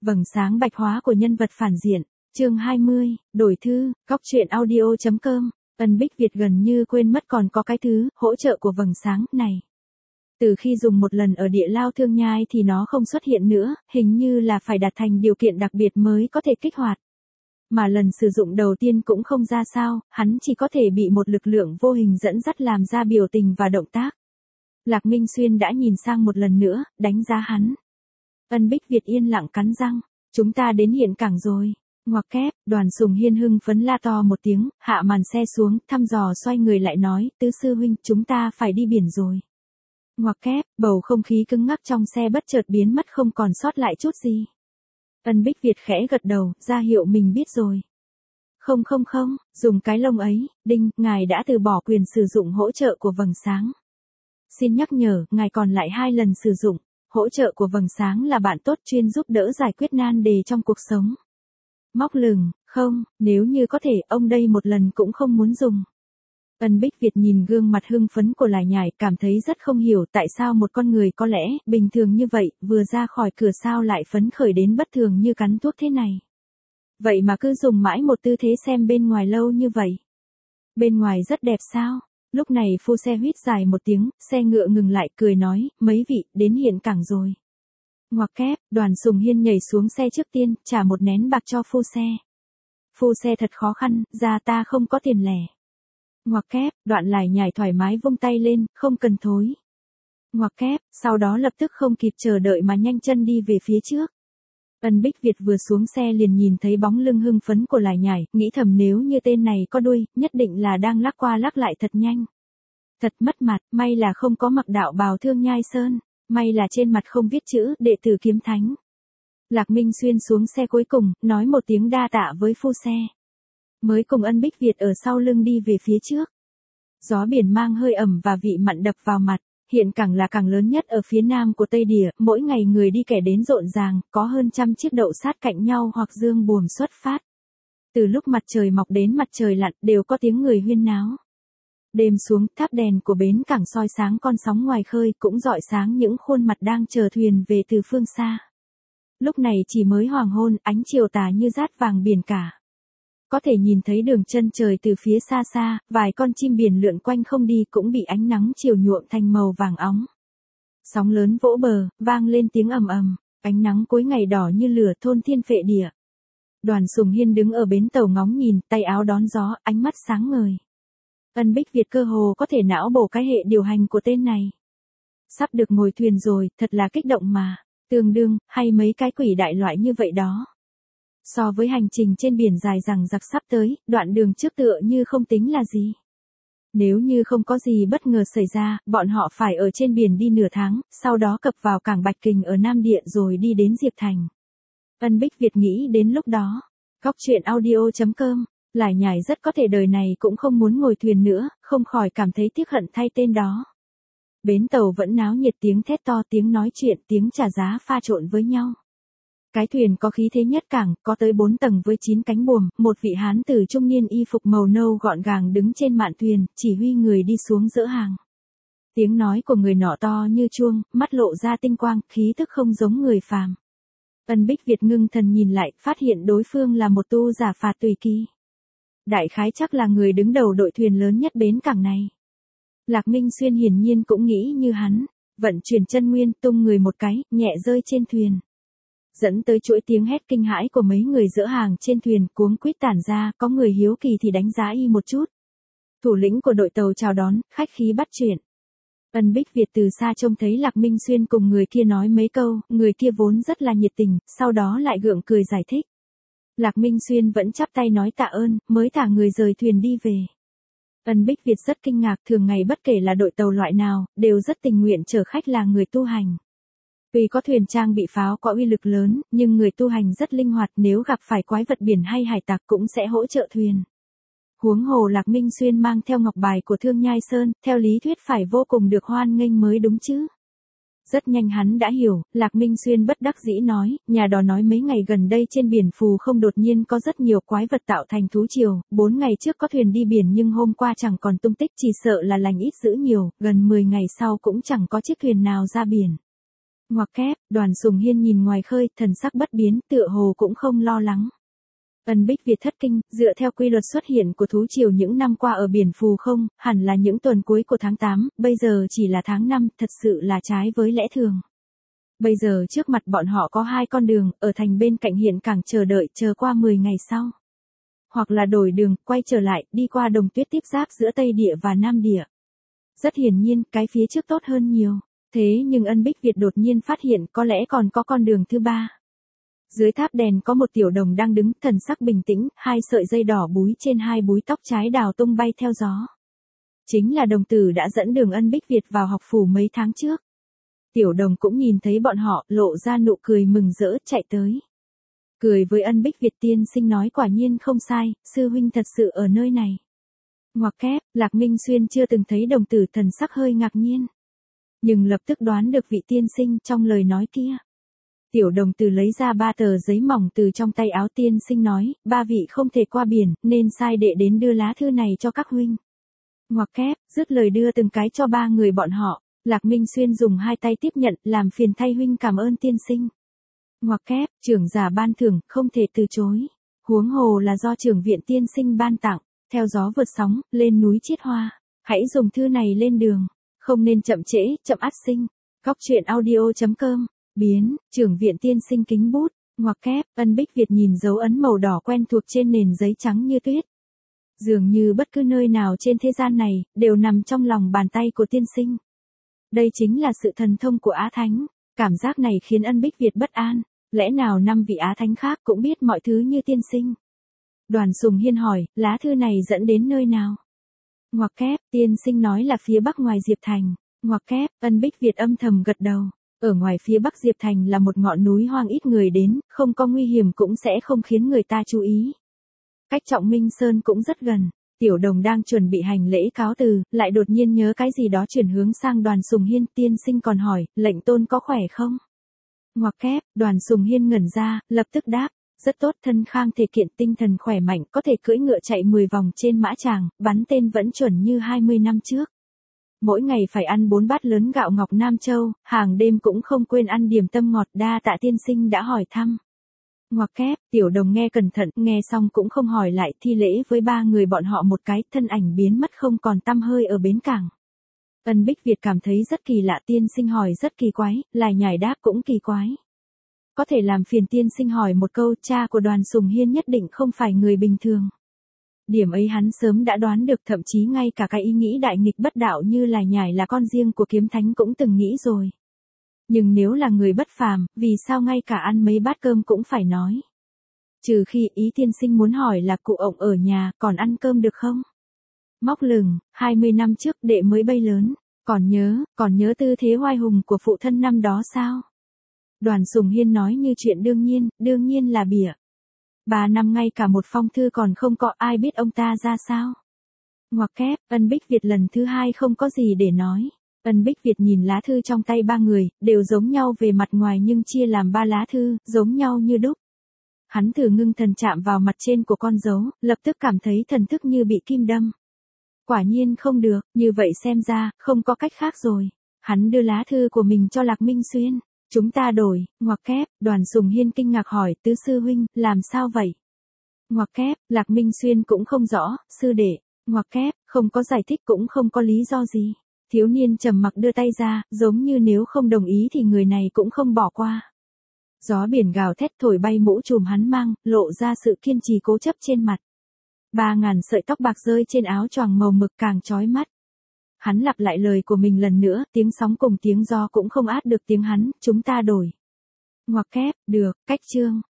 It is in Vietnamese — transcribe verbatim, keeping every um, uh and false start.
Vầng sáng bạch hóa của nhân vật phản diện. Chương hai mươi, đổi thư, góc truyện audio chấm com. Ân Bích Việt gần như quên mất còn có cái thứ hỗ trợ của vầng sáng này. Từ khi dùng một lần ở địa lao Thương Nhai thì nó không xuất hiện nữa, hình như là phải đạt thành điều kiện đặc biệt mới có thể kích hoạt. Mà lần sử dụng đầu tiên cũng không ra sao, hắn chỉ có thể bị một lực lượng vô hình dẫn dắt làm ra biểu tình và động tác. Lạc Minh Xuyên đã nhìn sang một lần nữa, đánh giá hắn. Ân Bích Việt yên lặng cắn răng, chúng ta đến hiện cảng rồi. Ngoặc kép, Đoàn Sùng Hiên hưng phấn la to một tiếng, hạ màn xe xuống, thăm dò xoay người lại nói, tứ sư huynh, chúng ta phải đi biển rồi. Ngoặc kép, bầu không khí cứng ngắc trong xe bất chợt biến mất không còn sót lại chút gì. Ân Bích Việt khẽ gật đầu, ra hiệu mình biết rồi. Không không không, dùng cái lông ấy, đinh, ngài đã từ bỏ quyền sử dụng hỗ trợ của vầng sáng. Xin nhắc nhở, ngài còn lại hai lần sử dụng. Hỗ trợ của vầng sáng là bạn tốt chuyên giúp đỡ giải quyết nan đề trong cuộc sống. Móc lửng, không, nếu như có thể, ông đây một lần cũng không muốn dùng. Ân Bích Việt nhìn gương mặt hưng phấn của Lải Nhải, cảm thấy rất không hiểu tại sao một con người có lẽ bình thường như vậy, vừa ra khỏi cửa sao lại phấn khởi đến bất thường như cắn thuốc thế này. Vậy mà cứ dùng mãi một tư thế xem bên ngoài lâu như vậy. Bên ngoài rất đẹp sao? Lúc này phu xe huýt dài một tiếng, xe ngựa ngừng lại cười nói, mấy vị, đến hiện cảng rồi. Ngoặc kép, Đoàn Sùng Hiên nhảy xuống xe trước tiên, trả một nén bạc cho phu xe. Phu xe thật khó khăn, ra ta không có tiền lẻ. Ngoặc kép, Đoạn Lải Nhải thoải mái vung tay lên, không cần thối. Ngoặc kép, sau đó lập tức không kịp chờ đợi mà nhanh chân đi về phía trước. Ân Bích Việt vừa xuống xe liền nhìn thấy bóng lưng hưng phấn của Lải Nhải, nghĩ thầm nếu như tên này có đuôi, nhất định là đang lắc qua lắc lại thật nhanh. Thật mất mặt, may là không có mặc đạo bào Thương Nhai Sơn, may là trên mặt không viết chữ đệ tử kiếm thánh. Lạc Minh Xuyên xuống xe cuối cùng, nói một tiếng đa tạ với phu xe. Mới cùng Ân Bích Việt ở sau lưng đi về phía trước. Gió biển mang hơi ẩm và vị mặn đập vào mặt. Hiện cảng là cảng lớn nhất ở phía nam của Tây Địa, mỗi ngày người đi kẻ đến rộn ràng, có hơn trăm chiếc đậu sát cạnh nhau hoặc dương buồm xuất phát. Từ lúc mặt trời mọc đến mặt trời lặn đều có tiếng người huyên náo. Đêm xuống, tháp đèn của bến cảng soi sáng con sóng ngoài khơi cũng rọi sáng những khuôn mặt đang chờ thuyền về từ phương xa. Lúc này chỉ mới hoàng hôn, ánh chiều tà như dát vàng biển cả. Có thể nhìn thấy đường chân trời từ phía xa xa, vài con chim biển lượn quanh không đi cũng bị ánh nắng chiều nhuộm thành màu vàng óng. Sóng lớn vỗ bờ, vang lên tiếng ầm ầm, ánh nắng cuối ngày đỏ như lửa thôn thiên phệ địa. Đoàn Sùng Hiên đứng ở bến tàu ngóng nhìn, tay áo đón gió, ánh mắt sáng ngời. Ân Bích Việt cơ hồ có thể não bổ cái hệ điều hành của tên này. Sắp được ngồi thuyền rồi, thật là kích động mà, tương đương, hay mấy cái quỷ đại loại như vậy đó. So với hành trình trên biển dài dằng dặc sắp tới, đoạn đường trước tựa như không tính là gì. Nếu như không có gì bất ngờ xảy ra, bọn họ phải ở trên biển đi nửa tháng, sau đó cập vào cảng Bạch Kình ở Nam Địa rồi đi đến Diệp Thành. Ân Bích Việt nghĩ đến lúc đó. Góc truyện audio chấm com, Lải Nhải rất có thể đời này cũng không muốn ngồi thuyền nữa, không khỏi cảm thấy tiếc hận thay tên đó. Bến tàu vẫn náo nhiệt, tiếng thét to, tiếng nói chuyện, tiếng trả giá pha trộn với nhau. Cái thuyền có khí thế nhất cảng, có tới bốn tầng với chín cánh buồm, một vị hán tử trung niên y phục màu nâu gọn gàng đứng trên mạn thuyền, chỉ huy người đi xuống dỡ hàng. Tiếng nói của người nọ to như chuông, mắt lộ ra tinh quang, khí tức không giống người phàm. Ân Bích Việt ngưng thần nhìn lại, phát hiện đối phương là một tu giả phạt tùy kỳ. Đại khái chắc là người đứng đầu đội thuyền lớn nhất bến cảng này. Lạc Minh Xuyên hiển nhiên cũng nghĩ như hắn, vận chuyển chân nguyên tung người một cái, nhẹ rơi trên thuyền. Dẫn tới chuỗi tiếng hét kinh hãi của mấy người dỡ hàng trên thuyền, cuống quýt tản ra, có người hiếu kỳ thì đánh giá y một chút. Thủ lĩnh của đội tàu chào đón, khách khí bắt chuyện. Ân Bích Việt từ xa trông thấy Lạc Minh Xuyên cùng người kia nói mấy câu, người kia vốn rất là nhiệt tình, sau đó lại gượng cười giải thích. Lạc Minh Xuyên vẫn chắp tay nói tạ ơn, mới thả người rời thuyền đi về. Ân Bích Việt rất kinh ngạc, thường ngày bất kể là đội tàu loại nào, đều rất tình nguyện chở khách là người tu hành. Tuy có thuyền trang bị pháo có uy lực lớn, nhưng người tu hành rất linh hoạt, nếu gặp phải quái vật biển hay hải tặc cũng sẽ hỗ trợ thuyền. Huống hồ Lạc Minh Xuyên mang theo ngọc bài của Thương Nhai Sơn, theo lý thuyết phải vô cùng được hoan nghênh mới đúng chứ. Rất nhanh hắn đã hiểu, Lạc Minh Xuyên bất đắc dĩ nói, nhà đò nói mấy ngày gần đây trên biển Phù Không đột nhiên có rất nhiều quái vật tạo thành thú triều, bốn ngày trước có thuyền đi biển nhưng hôm qua chẳng còn tung tích, chỉ sợ là lành ít dữ nhiều, gần mười ngày sau cũng chẳng có chiếc thuyền nào ra biển. Ngoặc kép, Đoàn Sùng Hiên nhìn ngoài khơi, thần sắc bất biến, tựa hồ cũng không lo lắng. Ân Bích Việt thất kinh, dựa theo quy luật xuất hiện của thú triều những năm qua ở biển Phù Không, hẳn là những tuần cuối của tháng tám, bây giờ chỉ là tháng năm, thật sự là trái với lẽ thường. Bây giờ trước mặt bọn họ có hai con đường, ở thành bên cạnh hiện cảng chờ đợi, chờ qua mười ngày sau. Hoặc là đổi đường, quay trở lại, đi qua đồng tuyết tiếp giáp giữa Tây Địa và Nam Địa. Rất hiển nhiên, cái phía trước tốt hơn nhiều. Thế nhưng Ân Bích Việt đột nhiên phát hiện có lẽ còn có con đường thứ ba. Dưới tháp đèn có một tiểu đồng đang đứng, thần sắc bình tĩnh, hai sợi dây đỏ búi trên hai búi tóc trái đào tung bay theo gió. Chính là đồng tử đã dẫn đường Ân Bích Việt vào học phủ mấy tháng trước. Tiểu đồng cũng nhìn thấy bọn họ, lộ ra nụ cười mừng rỡ, chạy tới. Cười với Ân Bích Việt, tiên sinh nói quả nhiên không sai, sư huynh thật sự ở nơi này. Ngoặc kép, Lạc Minh Xuyên chưa từng thấy đồng tử, thần sắc hơi ngạc nhiên. Nhưng lập tức đoán được vị tiên sinh trong lời nói kia. Tiểu đồng tử lấy ra ba tờ giấy mỏng từ trong tay áo, tiên sinh nói, ba vị không thể qua biển, nên sai đệ đến đưa lá thư này cho các huynh. Ngoặc kép, dứt lời đưa từng cái cho ba người bọn họ. Lạc Minh Xuyên dùng hai tay tiếp nhận, làm phiền thay huynh cảm ơn tiên sinh. Ngoặc kép, trưởng giả ban thưởng, không thể từ chối. Huống hồ là do trưởng viện tiên sinh ban tặng, theo gió vượt sóng, lên núi chiết hoa. Hãy dùng thư này lên đường, không nên chậm trễ, chậm ắt sinh. Góc truyện audio chấm com, biến, trưởng viện tiên sinh kính bút. Ngoặc kép, Ân Bích Việt nhìn dấu ấn màu đỏ quen thuộc trên nền giấy trắng như tuyết. Dường như bất cứ nơi nào trên thế gian này, đều nằm trong lòng bàn tay của tiên sinh. Đây chính là sự thần thông của Á Thánh. Cảm giác này khiến Ân Bích Việt bất an. Lẽ nào năm vị Á Thánh khác cũng biết mọi thứ như tiên sinh? Đoàn Sùng Hiên hỏi, lá thư này dẫn đến nơi nào? Ngoặc kép, tiên sinh nói là phía bắc ngoài Diệp Thành. Ngoặc kép, Ân Bích Việt âm thầm gật đầu. Ở ngoài phía bắc Diệp Thành là một ngọn núi hoang ít người đến, không có nguy hiểm cũng sẽ không khiến người ta chú ý. Cách Trọng Minh Sơn cũng rất gần. Tiểu đồng đang chuẩn bị hành lễ cáo từ, lại đột nhiên nhớ cái gì đó, chuyển hướng sang Đoàn Sùng Hiên, tiên sinh còn hỏi, lệnh tôn có khỏe không? Ngoặc kép, Đoàn Sùng Hiên ngẩn ra, lập tức đáp, rất tốt, thân khang thể kiện, tinh thần khỏe mạnh, có thể cưỡi ngựa chạy mười vòng trên mã tràng, bắn tên vẫn chuẩn như hai mươi năm trước. Mỗi ngày phải ăn bốn bát lớn gạo ngọc Nam Châu, hàng đêm cũng không quên ăn điểm tâm ngọt, đa tạ tiên sinh đã hỏi thăm. Ngoặc kép, tiểu đồng nghe cẩn thận, nghe xong cũng không hỏi lại, thi lễ với ba người bọn họ một cái, thân ảnh biến mất không còn tăm hơi ở bến cảng. Ân Bích Việt cảm thấy rất kỳ lạ, tiên sinh hỏi rất kỳ quái, lại nhảy đáp cũng kỳ quái. Có thể làm phiền tiên sinh hỏi một câu, cha của Đoàn Sùng Hiên nhất định không phải người bình thường. Điểm ấy hắn sớm đã đoán được, thậm chí ngay cả cái ý nghĩ đại nghịch bất đạo như là nhảy là con riêng của kiếm thánh cũng từng nghĩ rồi. Nhưng nếu là người bất phàm, vì sao ngay cả ăn mấy bát cơm cũng phải nói? Trừ khi ý tiên sinh muốn hỏi là cụ ổng ở nhà, còn ăn cơm được không? Móc lừng, hai mươi năm trước đệ mới bay lớn, còn nhớ, còn nhớ tư thế oai hùng của phụ thân năm đó sao? Đoàn Sùng Hiên nói như chuyện đương nhiên, đương nhiên là bịa. Ba năm ngay cả một phong thư còn không có, ai biết ông ta ra sao? Ngoặc kép, Ân Bích Việt lần thứ hai không có gì để nói. Ân Bích Việt nhìn lá thư trong tay ba người, đều giống nhau về mặt ngoài nhưng chia làm ba lá thư, giống nhau như đúc. Hắn thử ngưng thần chạm vào mặt trên của con dấu, lập tức cảm thấy thần thức như bị kim đâm. Quả nhiên không được, như vậy xem ra, không có cách khác rồi. Hắn đưa lá thư của mình cho Lạc Minh Xuyên. Chúng ta đổi, ngoặc kép, Đoàn Sùng Hiên kinh ngạc hỏi, tứ sư huynh, làm sao vậy? Ngoặc kép, Lạc Minh Xuyên cũng không rõ, sư đệ, ngoặc kép, không có giải thích cũng không có lý do gì. Thiếu niên trầm mặc đưa tay ra, giống như nếu không đồng ý thì người này cũng không bỏ qua. Gió biển gào thét thổi bay mũ trùm hắn mang, lộ ra sự kiên trì cố chấp trên mặt. Ba ngàn sợi tóc bạc rơi trên áo choàng màu mực càng chói mắt. Hắn lặp lại lời của mình lần nữa, tiếng sóng cùng tiếng gió cũng không át được tiếng hắn, chúng ta đổi. Ngoặc kép, được, cách chương.